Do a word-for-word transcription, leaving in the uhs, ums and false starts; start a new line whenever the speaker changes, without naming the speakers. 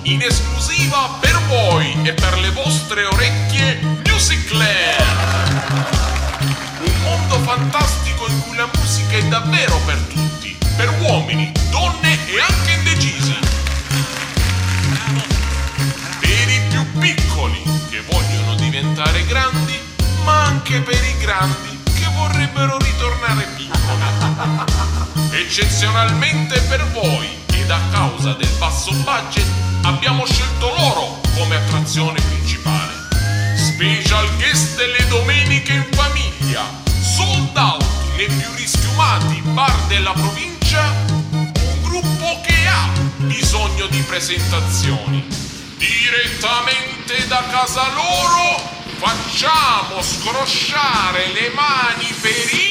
in esclusiva per voi e per le vostre orecchie, Musicland! Un mondo fantastico in cui la musica è davvero per tutti, per uomini, donne e anche indecisi. Per i più piccoli che vogliono diventare grandi, ma anche per i grandi che vorrebbero ritornare piccoli. Eccezionalmente per voi, ed a causa del basso budget, abbiamo scelto loro come attrazione principale. Special guest delle domeniche in famiglia, sold out nei più rischiumati bar della provincia, un gruppo che ha bisogno di presentazioni. Direttamente da casa loro facciamo scrosciare le mani per i